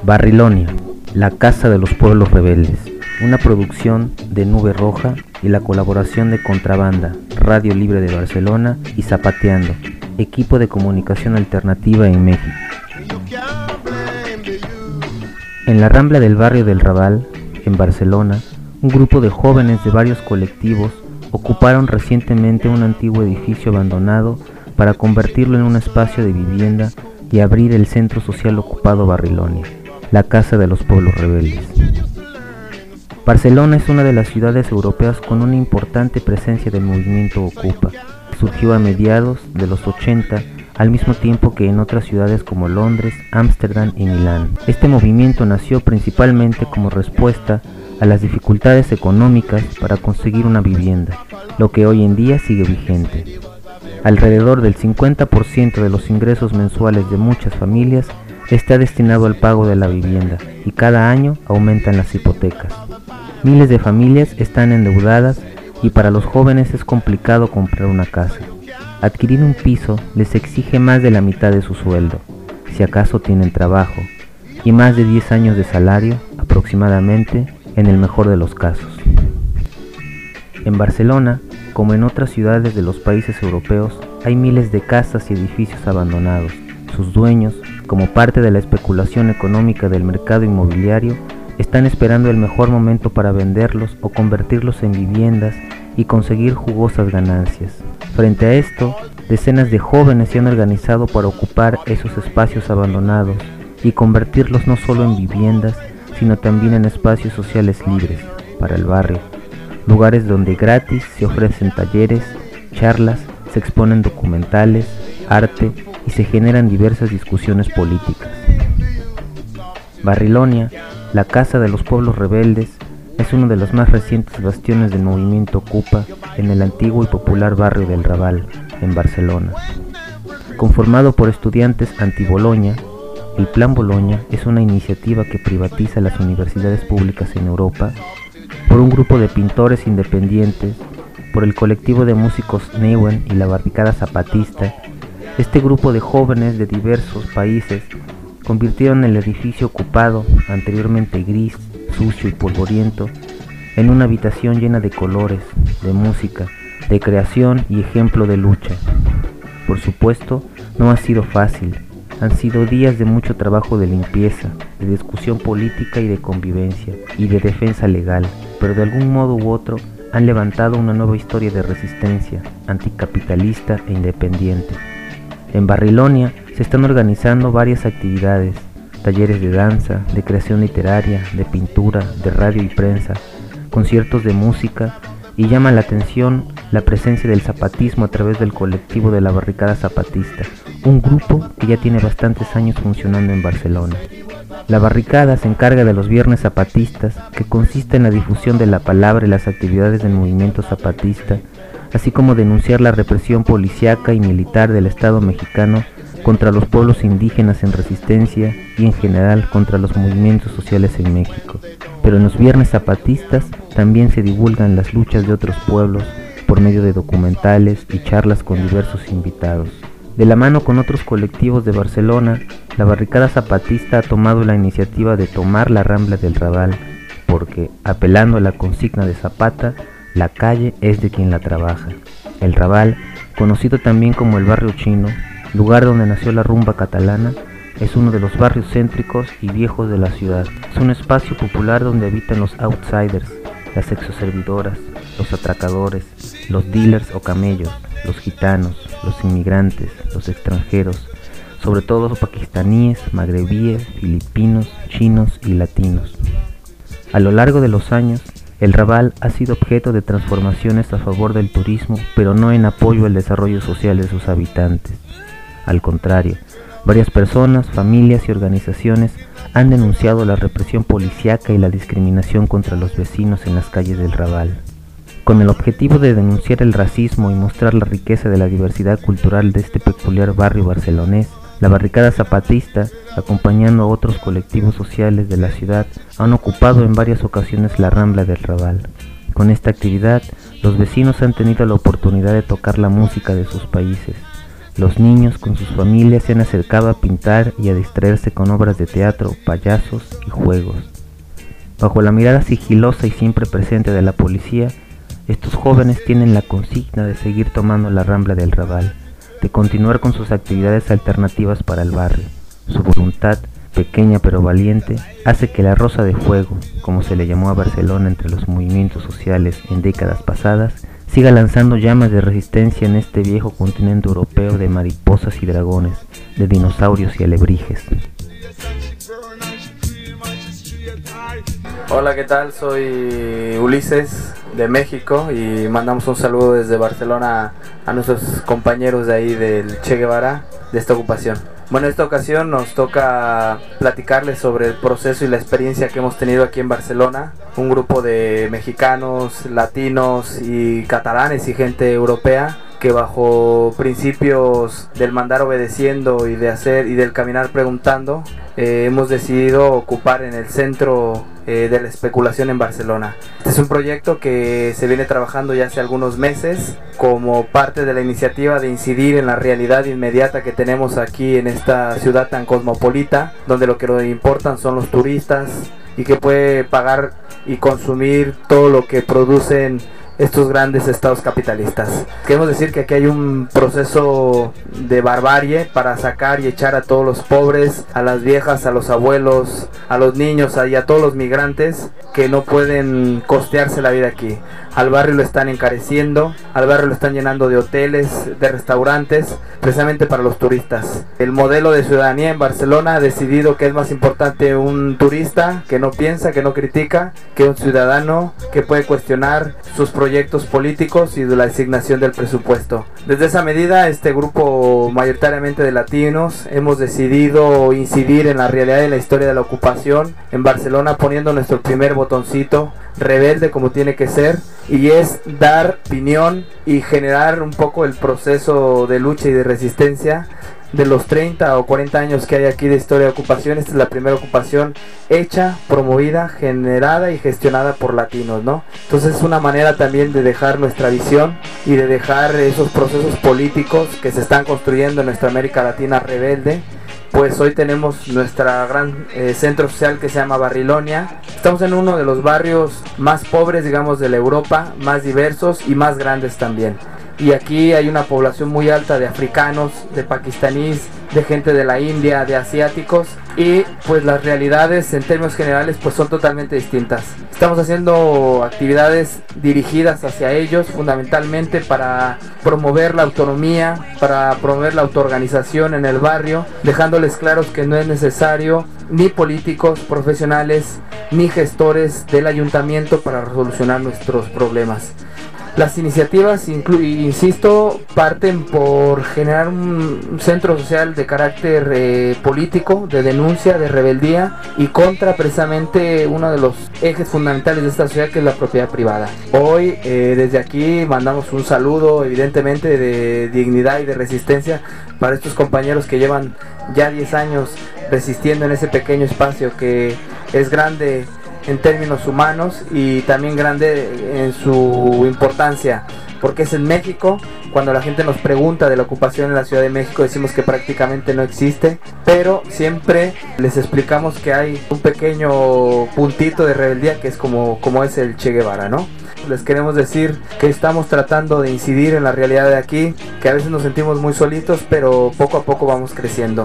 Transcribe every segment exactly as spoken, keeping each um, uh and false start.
Barrilonia, la casa de los pueblos rebeldes, una producción de Nube Roja y la colaboración de Contrabanda, Radio Libre de Barcelona y Zapateando, equipo de comunicación alternativa en México. En la rambla del barrio del Raval, en Barcelona, un grupo de jóvenes de varios colectivos ocuparon recientemente un antiguo edificio abandonado para convertirlo en un espacio de vivienda y abrir el centro social ocupado Barrilonia, la casa de los pueblos rebeldes. Barcelona es una de las ciudades europeas con una importante presencia del movimiento Ocupa. Surgió a mediados de los ochenta, al mismo tiempo que en otras ciudades como Londres, Ámsterdam y Milán. Este movimiento nació principalmente como respuesta a las dificultades económicas para conseguir una vivienda, lo que hoy en día sigue vigente. Alrededor del cincuenta por ciento de los ingresos mensuales de muchas familias está destinado al pago de la vivienda y cada año aumentan las hipotecas. Miles de familias están endeudadas y para los jóvenes es complicado comprar una casa. Adquirir un piso les exige más de la mitad de su sueldo, si acaso tienen trabajo, y más de diez años de salario, aproximadamente, en el mejor de los casos. En Barcelona, como en otras ciudades de los países europeos, hay miles de casas y edificios abandonados. Sus dueños, como parte de la especulación económica del mercado inmobiliario, están esperando el mejor momento para venderlos o convertirlos en viviendas y conseguir jugosas ganancias. Frente a esto, decenas de jóvenes se han organizado para ocupar esos espacios abandonados y convertirlos no solo en viviendas, sino también en espacios sociales libres para el barrio, lugares donde gratis se ofrecen talleres, charlas, se exponen documentales, arte y se generan diversas discusiones políticas. Barrilonia, la casa de los pueblos rebeldes, es uno de los más recientes bastiones del movimiento Ocupa en el antiguo y popular barrio del Raval, en Barcelona. Conformado por estudiantes anti-Boloña, el Plan Boloña es una iniciativa que privatiza las universidades públicas en Europa, por un grupo de pintores independientes, por el colectivo de músicos Neuen y la Barricada Zapatista. Este grupo de jóvenes de diversos países convirtieron el edificio ocupado, anteriormente gris, sucio y polvoriento, en una habitación llena de colores, de música, de creación y ejemplo de lucha. Por supuesto, no ha sido fácil. Han sido días de mucho trabajo de limpieza, de discusión política y de convivencia, y de defensa legal, pero de algún modo u otro han levantado una nueva historia de resistencia, anticapitalista e independiente. En Barrilonia se están organizando varias actividades, talleres de danza, de creación literaria, de pintura, de radio y prensa, conciertos de música, y llama la atención la presencia del zapatismo a través del colectivo de la Barricada Zapatista, un grupo que ya tiene bastantes años funcionando en Barcelona. La barricada se encarga de los viernes zapatistas, que consiste en la difusión de la palabra y las actividades del movimiento zapatista, así como denunciar la represión policíaca y militar del Estado mexicano contra los pueblos indígenas en resistencia y en general contra los movimientos sociales en México. Pero en los viernes zapatistas también se divulgan las luchas de otros pueblos por medio de documentales y charlas con diversos invitados. De la mano con otros colectivos de Barcelona, la Barricada Zapatista ha tomado la iniciativa de tomar la Rambla del Raval, porque, apelando a la consigna de Zapata, la calle es de quien la trabaja. El Raval, conocido también como el barrio chino, lugar donde nació la rumba catalana, es uno de los barrios céntricos y viejos de la ciudad. Es un espacio popular donde habitan los outsiders, las sexoservidoras, los atracadores, los dealers o camellos, los gitanos, los inmigrantes, los extranjeros, sobre todo los pakistaníes, magrebíes, filipinos, chinos y latinos. A lo largo de los años, el Raval ha sido objeto de transformaciones a favor del turismo, pero no en apoyo al desarrollo social de sus habitantes. Al contrario, varias personas, familias y organizaciones han denunciado la represión policíaca y la discriminación contra los vecinos en las calles del Raval. Con el objetivo de denunciar el racismo y mostrar la riqueza de la diversidad cultural de este peculiar barrio barcelonés, la Barricada Zapatista, acompañando a otros colectivos sociales de la ciudad, han ocupado en varias ocasiones la Rambla del Raval. Con esta actividad, los vecinos han tenido la oportunidad de tocar la música de sus países, Los niños con sus familias se han acercado a pintar y a distraerse con obras de teatro, payasos y juegos. Bajo la mirada sigilosa y siempre presente de la policía, estos jóvenes tienen la consigna de seguir tomando la Rambla del Raval, de continuar con sus actividades alternativas para el barrio. Su voluntad, pequeña pero valiente, hace que la Rosa de Fuego, como se le llamó a Barcelona entre los movimientos sociales en décadas pasadas, siga lanzando llamas de resistencia en este viejo continente europeo de mariposas y dragones, de dinosaurios y alebrijes. Hola, ¿qué tal? Soy Ulises de México y mandamos un saludo desde Barcelona a nuestros compañeros de ahí del Che Guevara de esta ocupación. Bueno, en esta ocasión nos toca platicarles sobre el proceso y la experiencia que hemos tenido aquí en Barcelona. Un grupo de mexicanos, latinos y catalanes y gente europea que bajo principios del mandar obedeciendo y de hacer y del caminar preguntando, eh, hemos decidido ocupar en el centro eh, de la especulación en Barcelona. Este es un proyecto que se viene trabajando ya hace algunos meses como parte de la iniciativa de incidir en la realidad inmediata que tenemos aquí en esta ciudad tan cosmopolita, donde lo que nos importan son los turistas y que puede pagar y consumir todo lo que producen estos grandes estados capitalistas. Queremos decir que aquí hay un proceso de barbarie para sacar y echar a todos los pobres, a las viejas, a los abuelos, a los niños y a todos los migrantes que no pueden costearse la vida aquí. Al barrio lo están encareciendo, al barrio lo están llenando de hoteles, de restaurantes, precisamente para los turistas. El modelo de ciudadanía en Barcelona ha decidido que es más importante un turista que no piensa, que no critica, que un ciudadano que puede cuestionar sus proyectos políticos y de la asignación del presupuesto. Desde esa medida, este grupo mayoritariamente de latinos hemos decidido incidir en la realidad de la historia de la ocupación en Barcelona, poniendo nuestro primer botoncito rebelde como tiene que ser, y es dar opinión y generar un poco el proceso de lucha y de resistencia de los treinta o cuarenta años que hay aquí de historia de ocupación. Esta es la primera ocupación hecha, promovida, generada y gestionada por latinos, ¿no? Entonces es una manera también de dejar nuestra visión y de dejar esos procesos políticos que se están construyendo en nuestra América Latina rebelde. Pues hoy tenemos nuestra gran eh, centro social que se llama Barrilonia. Estamos en uno de los barrios más pobres, digamos, de la Europa, más diversos y más grandes también. Y aquí hay una población muy alta de africanos, de pakistaníes, de gente de la India, de asiáticos, y pues las realidades en términos generales pues son totalmente distintas. Estamos haciendo actividades dirigidas hacia ellos fundamentalmente para promover la autonomía, para promover la autoorganización en el barrio, dejándoles claros que no es necesario ni políticos profesionales ni gestores del ayuntamiento para resolucionar nuestros problemas. Las iniciativas, insisto, parten por generar un centro social de carácter eh, político, de denuncia, de rebeldía y contra precisamente uno de los ejes fundamentales de esta sociedad, que es la propiedad privada. Hoy eh, desde aquí mandamos un saludo evidentemente de dignidad y de resistencia para estos compañeros que llevan ya diez años resistiendo en ese pequeño espacio que es grande en términos humanos y también grande en su importancia, porque es en México. Cuando la gente nos pregunta de la ocupación en la Ciudad de México decimos que prácticamente no existe, pero siempre les explicamos que hay un pequeño puntito de rebeldía que es como, como es el Che Guevara, ¿no? Les queremos decir que estamos tratando de incidir en la realidad de aquí, que a veces nos sentimos muy solitos, pero poco a poco vamos creciendo.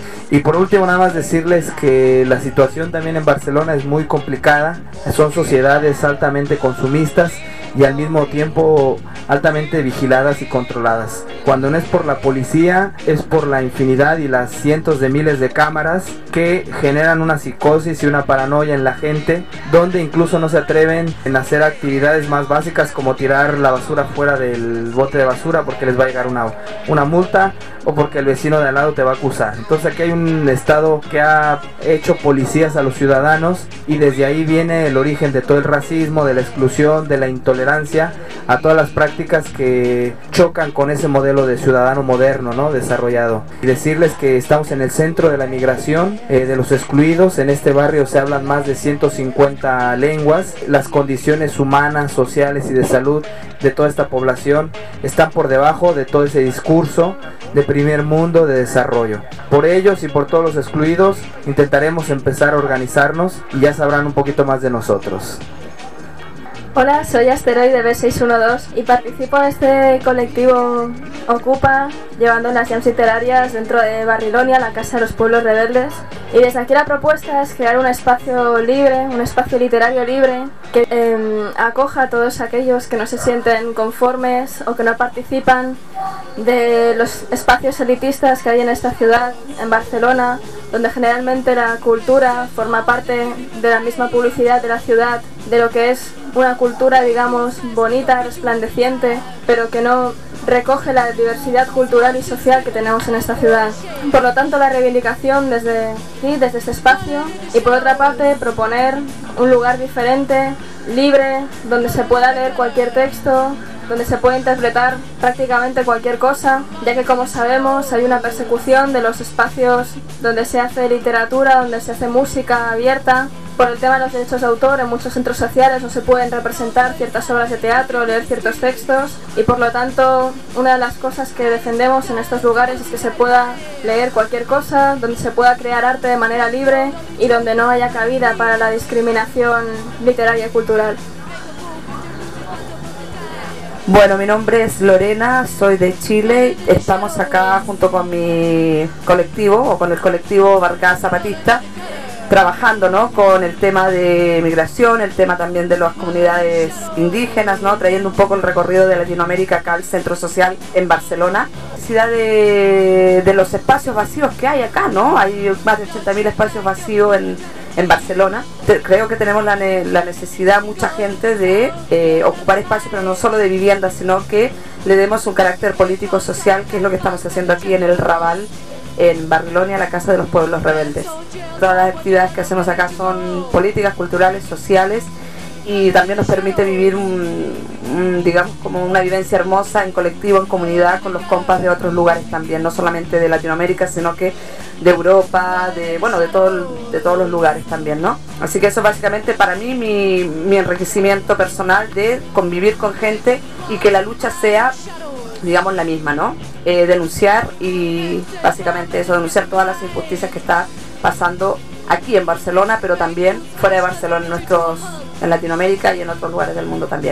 Y por último nada más decirles que la situación también en Barcelona es muy complicada. Son sociedades altamente consumistas y al mismo tiempo altamente vigiladas y controladas. Cuando no es por la policía, es por la infinidad y las cientos de miles de cámaras que generan una psicosis y una paranoia en la gente, donde incluso no se atreven en hacer actividades más básicas como tirar la basura fuera del bote de basura porque les va a llegar una, una multa o porque el vecino de al lado te va a acusar. Entonces aquí hay un estado que ha hecho policías a los ciudadanos y desde ahí viene el origen de todo el racismo, de la exclusión, de la intolerancia a todas las prácticas que chocan con ese modelo de ciudadano moderno, ¿no?, desarrollado. Y decirles que estamos en el centro de la migración, eh, de los excluidos. En este barrio se hablan más de ciento cincuenta lenguas. Las condiciones humanas, sociales y de salud de toda esta población están por debajo de todo ese discurso de primer mundo, de desarrollo. Por ellos y por todos los excluidos, intentaremos empezar a organizarnos y ya sabrán un poquito más de nosotros. Hola, soy Asteroide B seiscientos doce y participo en este colectivo Ocupa, llevando las jams literarias dentro de Barrilonia, la Casa de los Pueblos Rebeldes. Y desde aquí la propuesta es crear un espacio libre, un espacio literario libre, que eh, acoja a todos aquellos que no se sienten conformes o que no participan de los espacios elitistas que hay en esta ciudad, en Barcelona, donde generalmente la cultura forma parte de la misma publicidad de la ciudad, de lo que es una cultura, digamos, bonita, resplandeciente, pero que no recoge la diversidad cultural y social que tenemos en esta ciudad. Por lo tanto, la reivindicación desde aquí, desde este espacio, y por otra parte proponer un lugar diferente, libre, donde se pueda leer cualquier texto, donde se puede interpretar prácticamente cualquier cosa, ya que, como sabemos, hay una persecución de los espacios donde se hace literatura, donde se hace música abierta. Por el tema de los derechos de autor, en muchos centros sociales no se pueden representar ciertas obras de teatro, leer ciertos textos, y por lo tanto una de las cosas que defendemos en estos lugares es que se pueda leer cualquier cosa, donde se pueda crear arte de manera libre y donde no haya cabida para la discriminación literaria y cultural. Bueno, mi nombre es Lorena, soy de Chile. Estamos acá junto con mi colectivo, o con el colectivo Barcada Zapatista, trabajando, ¿no?, con el tema de migración, el tema también de las comunidades indígenas, ¿no?, trayendo un poco el recorrido de Latinoamérica acá al Centro Social en Barcelona. Necesidad de, de los espacios vacíos que hay acá, ¿no? Hay más de ochenta mil espacios vacíos en, en Barcelona. Te, creo que tenemos la, ne, la necesidad, mucha gente, de eh, ocupar espacios, pero no solo de vivienda, sino que le demos un carácter político-social, que es lo que estamos haciendo aquí en el Raval, en Barrilonia, la Casa de los Pueblos Rebeldes. Todas las actividades que hacemos acá son políticas, culturales, sociales, y también nos permite vivir un, un, digamos, como una vivencia hermosa en colectivo, en comunidad, con los compas de otros lugares también, no solamente de Latinoamérica, sino que de Europa, de bueno, de todo, de todos los lugares también, ¿no? Así que eso básicamente para mí mi, mi enriquecimiento personal de convivir con gente y que la lucha sea, digamos, la misma, ¿no? Eh, denunciar, y básicamente eso, denunciar todas las injusticias que está pasando aquí en Barcelona, pero también fuera de Barcelona, en, nuestros, en Latinoamérica y en otros lugares del mundo también.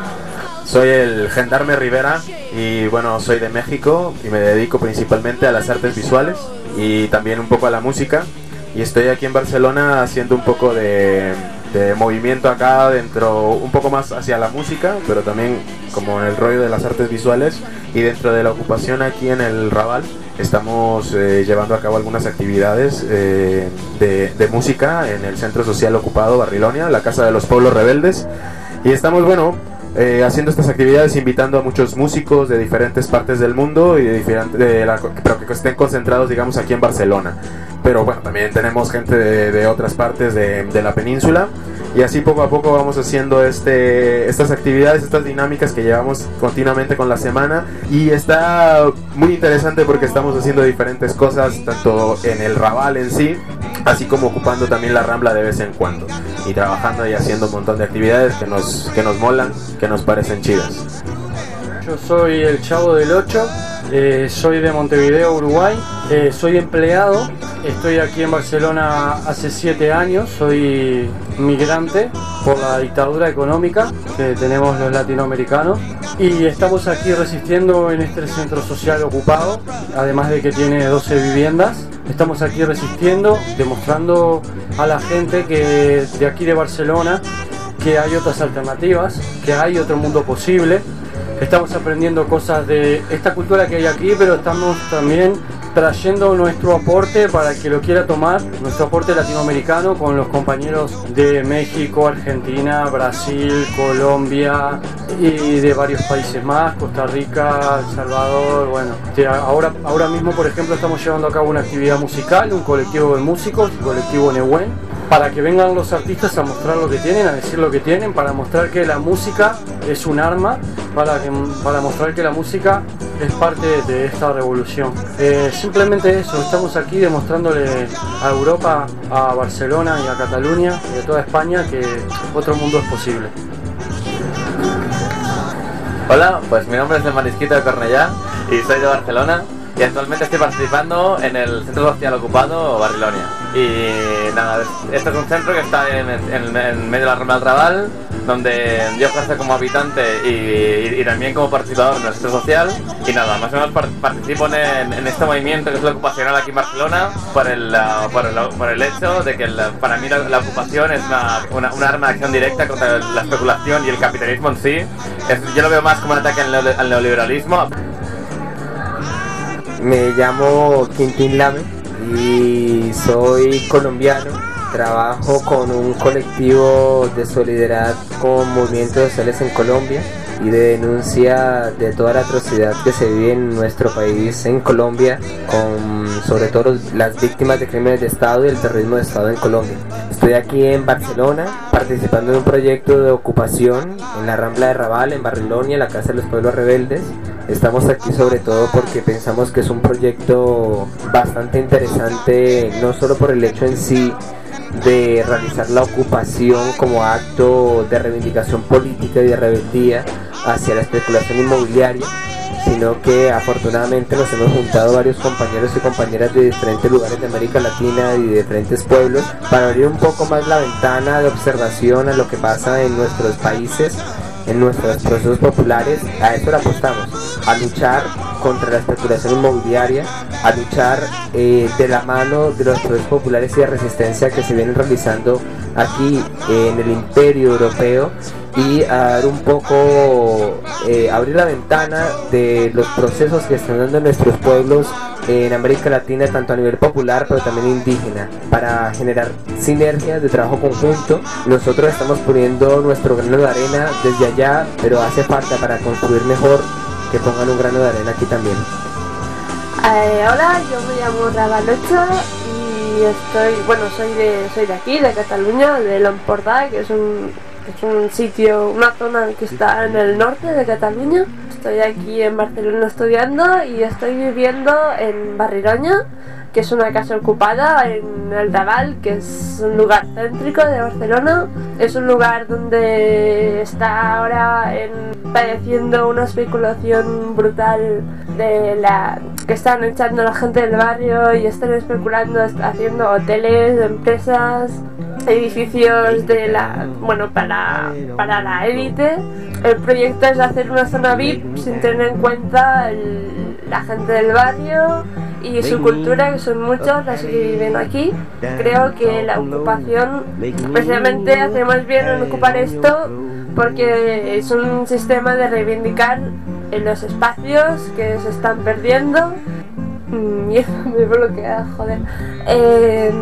Soy el Gendarme Rivera y bueno, soy de México y me dedico principalmente a las artes visuales y también un poco a la música, y estoy aquí en Barcelona haciendo un poco de, de movimiento acá dentro, un poco más hacia la música, pero también como en el rollo de las artes visuales, y dentro de la ocupación aquí en el Raval estamos eh, llevando a cabo algunas actividades eh, de, de música en el Centro Social Ocupado Barrilonia, la Casa de los Pueblos Rebeldes, y estamos, bueno, Eh, haciendo estas actividades, invitando a muchos músicos de diferentes partes del mundo y de diferentes, de la, pero que estén concentrados, digamos, aquí en Barcelona. Pero bueno, también tenemos gente de, de otras partes de, de la península, y así poco a poco vamos haciendo este, estas actividades, estas dinámicas que llevamos continuamente con la semana, y está muy interesante porque estamos haciendo diferentes cosas, tanto en el Raval en sí, así como ocupando también la Rambla de vez en cuando, y trabajando y haciendo un montón de actividades que nos, que nos molan, que nos parecen chidas. Yo soy el Chavo del ocho, eh, soy de Montevideo, Uruguay, eh, soy empleado, estoy aquí en Barcelona hace siete años, soy migrante por la dictadura económica que tenemos los latinoamericanos, y estamos aquí resistiendo en este centro social ocupado, además de que tiene doce viviendas. Estamos aquí resistiendo, demostrando a la gente que de aquí de Barcelona que hay otras alternativas, que hay otro mundo posible. Estamos aprendiendo cosas de esta cultura que hay aquí, pero estamos también trayendo nuestro aporte para el que lo quiera tomar, nuestro aporte latinoamericano con los compañeros de México, Argentina, Brasil, Colombia y de varios países más, Costa Rica, El Salvador. Bueno, ahora, ahora mismo, por ejemplo, estamos llevando a cabo una actividad musical, un colectivo de músicos, el colectivo Nehuen, para que vengan los artistas a mostrar lo que tienen, a decir lo que tienen, para mostrar que la música es un arma, para, que, para mostrar que la música es parte de esta revolución. Eh, simplemente eso, estamos aquí demostrándole a Europa, a Barcelona y a Cataluña y a toda España que otro mundo es posible. Hola, pues mi nombre es el Marisquito de Cornellá y soy de Barcelona. y actualmente estoy participando en el Centro Social Ocupado Barrilonia. Y nada, este es un centro que está en, en, en medio de la Rambla del Raval, donde yo ejerzo como habitante y, y, y también como participador en el centro social. Y nada, más o menos par participo en, en este movimiento que es lo ocupacional aquí en Barcelona por el, uh, por el, por el hecho de que la, para mí la, la ocupación es una, una, una arma de acción directa contra la especulación y el capitalismo en sí. Es, yo lo veo más como un ataque al, neo, al neoliberalismo. Me llamo Quintín Lame y soy colombiano. Trabajo con un colectivo de solidaridad con movimientos sociales en Colombia y de denuncia de toda la atrocidad que se vive en nuestro país, en Colombia, con sobre todo las víctimas de crímenes de Estado y el terrorismo de Estado en Colombia. Estoy aquí en Barcelona participando en un proyecto de ocupación en la Rambla de Raval, en Barrilonia, la Casa de los Pueblos Rebeldes. Estamos aquí sobre todo porque pensamos que es un proyecto bastante interesante, no solo por el hecho en sí de realizar la ocupación como acto de reivindicación política y de rebeldía hacia la especulación inmobiliaria, sino que afortunadamente nos hemos juntado varios compañeros y compañeras de diferentes lugares de América Latina y de diferentes pueblos para abrir un poco más la ventana de observación a lo que pasa en nuestros países, en nuestros procesos populares. A eso le apostamos, a luchar contra la especulación inmobiliaria, a luchar eh, de la mano de los procesos populares y de resistencia que se vienen realizando aquí eh, en el imperio europeo, y a dar un poco, eh, abrir la ventana de los procesos que están dando nuestros pueblos en América Latina, tanto a nivel popular pero también indígena, para generar sinergias de trabajo conjunto. Nosotros estamos poniendo nuestro grano de arena desde allá, pero hace falta para construir mejor que pongan un grano de arena aquí también. Eh, hola, yo me llamo Ravalocha y estoy, bueno, soy de, soy de aquí, de Cataluña, de l'Empordà, que es un, es un sitio, una zona que está en el norte de Cataluña. Estoy aquí en Barcelona estudiando y estoy viviendo en Barrilonia, que es una casa ocupada en el Raval, que es un lugar céntrico de Barcelona. Es un lugar donde está ahora en, padeciendo una especulación brutal de la que están echando a la gente del barrio y están especulando, haciendo hoteles, empresas, edificios de la, bueno, para, para la élite. El proyecto es hacer una zona V I P sin tener en cuenta el, la gente del barrio y su cultura, que son muchos los que viven aquí. Creo que la ocupación, precisamente hacemos bien en ocupar esto, porque es un sistema de reivindicar en los espacios que se están perdiendo. Mm, y me bloquea, joder. Eh,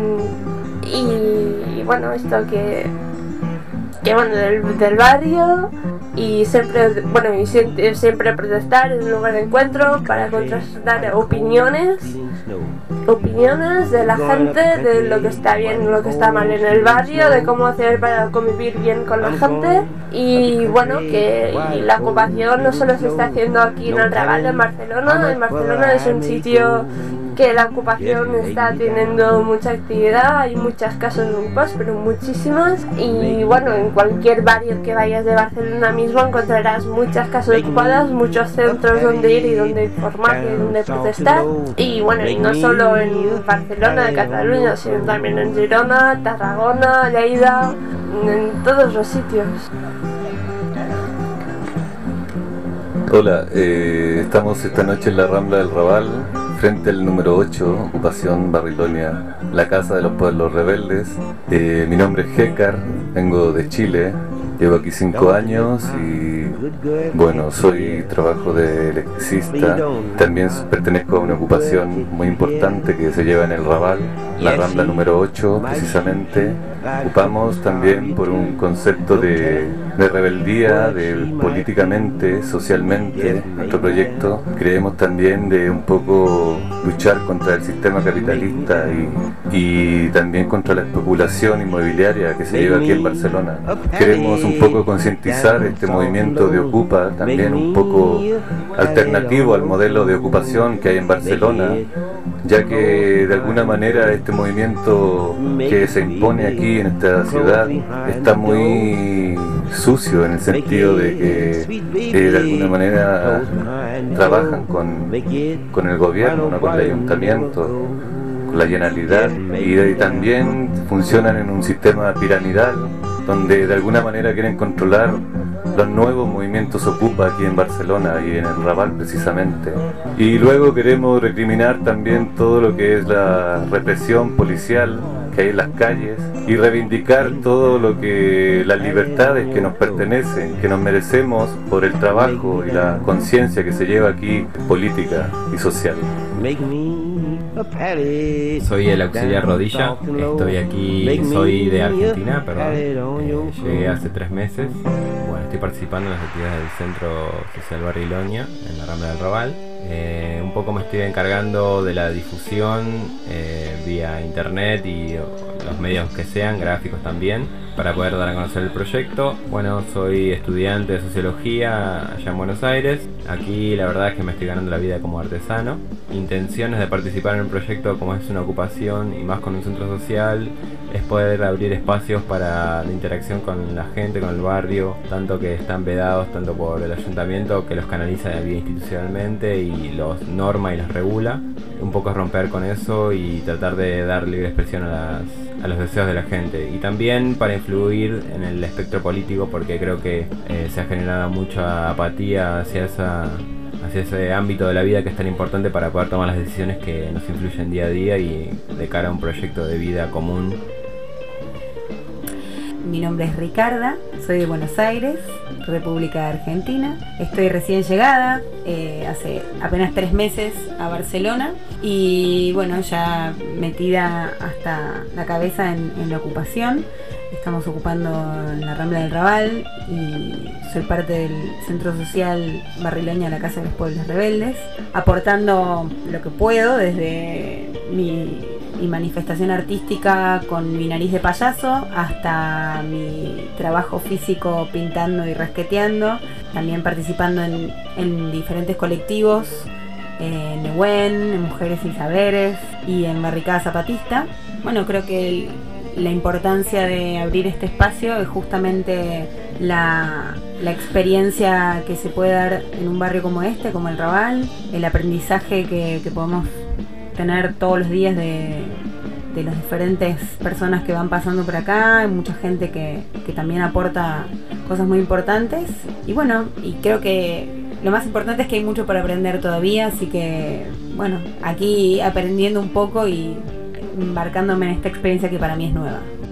y bueno, esto que, que bueno, del, del barrio, y siempre, bueno, y siempre, siempre protestar en un lugar de encuentro para contrastar opiniones, opiniones de la gente, de lo que está bien y lo que está mal en el barrio, de cómo hacer para convivir bien con la gente. Y bueno, que y la ocupación no solo se está haciendo aquí en el Raval, en Barcelona. En Barcelona es un sitio que la ocupación está teniendo mucha actividad, hay muchas casas ocupadas, pero muchísimas. Y bueno, en cualquier barrio que vayas de Barcelona mismo encontrarás muchas casas ocupadas, muchos centros donde ir y donde informarte y donde protestar. Y bueno, y no solo en Barcelona, de Cataluña, sino también en Girona, Tarragona, Lleida, en todos los sitios. Hola, eh, estamos esta noche en la Rambla del Raval, frente al número ocho, ocupación Barrilonia, la Casa de los Pueblos Rebeldes. Eh, mi nombre es Gekar, vengo de Chile, llevo aquí cinco años y bueno, soy trabajo de electricista. También pertenezco a una ocupación muy importante que se lleva en el Raval, la Rambla número ocho precisamente. Ocupamos también por un concepto de, de rebeldía, de políticamente, socialmente, nuestro proyecto. Creemos también de un poco luchar contra el sistema capitalista y, y también contra la especulación inmobiliaria que se lleva aquí en Barcelona. Queremos un poco concientizar este movimiento de Ocupa, también un poco alternativo al modelo de ocupación que hay en Barcelona, ya que de alguna manera este movimiento que se impone aquí en esta ciudad está muy sucio en el sentido de que eh, de alguna manera trabajan con, con el gobierno, ¿no? Con el ayuntamiento, con la Generalidad, y, y también funcionan en un sistema piramidal donde de alguna manera quieren controlar los nuevos movimientos Ocupa aquí en Barcelona y en el Raval precisamente. Y luego queremos recriminar también todo lo que es la represión policial que hay en las calles y reivindicar todo lo que las libertades que nos pertenecen, que nos merecemos por el trabajo y la conciencia que se lleva aquí política y social. Soy el auxiliar Rodilla, estoy aquí, soy de Argentina, perdón, eh, llegué hace tres meses. Bueno, estoy participando en las actividades del Centro Social Barrilonia, en la Rambla del Raval. Eh, un poco me estoy encargando de la difusión eh, vía internet y los medios que sean, gráficos también, para poder dar a conocer el proyecto. Bueno, soy estudiante de Sociología allá en Buenos Aires. Aquí la verdad es que me estoy ganando la vida como artesano. Intenciones de participar en el proyecto, como es una ocupación y más con un centro social, es poder abrir espacios para la interacción con la gente, con el barrio, tanto que están vedados tanto por el ayuntamiento, que los canaliza vía institucionalmente y los norma y los regula. Un poco romper con eso y tratar de dar libre expresión a, las, a los deseos de la gente, y también para influir en el espectro político, porque creo que eh, se ha generado mucha apatía hacia esa hacia ese ámbito de la vida que es tan importante para poder tomar las decisiones que nos influyen día a día y de cara a un proyecto de vida común. Mi nombre es Ricarda, soy de Buenos Aires, República Argentina. Estoy recién llegada, eh, hace apenas tres meses a Barcelona, y bueno, ya metida hasta la cabeza en, en la ocupación. Estamos ocupando en la Rambla del Raval y soy parte del Centro Social Barrilonia, la Casa de los Pueblos Rebeldes, aportando lo que puedo desde mi, mi manifestación artística con mi nariz de payaso hasta mi trabajo físico pintando y rasqueteando, también participando en, en diferentes colectivos, en Nehuen, en Mujeres Sin Saberes y en Barricada Zapatista. Bueno, creo que el, la importancia de abrir este espacio es justamente la, la experiencia que se puede dar en un barrio como este, como el Raval, el aprendizaje que, que podemos tener todos los días de, de las diferentes personas que van pasando por acá. Hay mucha gente que, que también aporta cosas muy importantes, y bueno, y creo que lo más importante es que hay mucho para aprender todavía, así que bueno, aquí aprendiendo un poco y embarcándome en esta experiencia que para mí es nueva.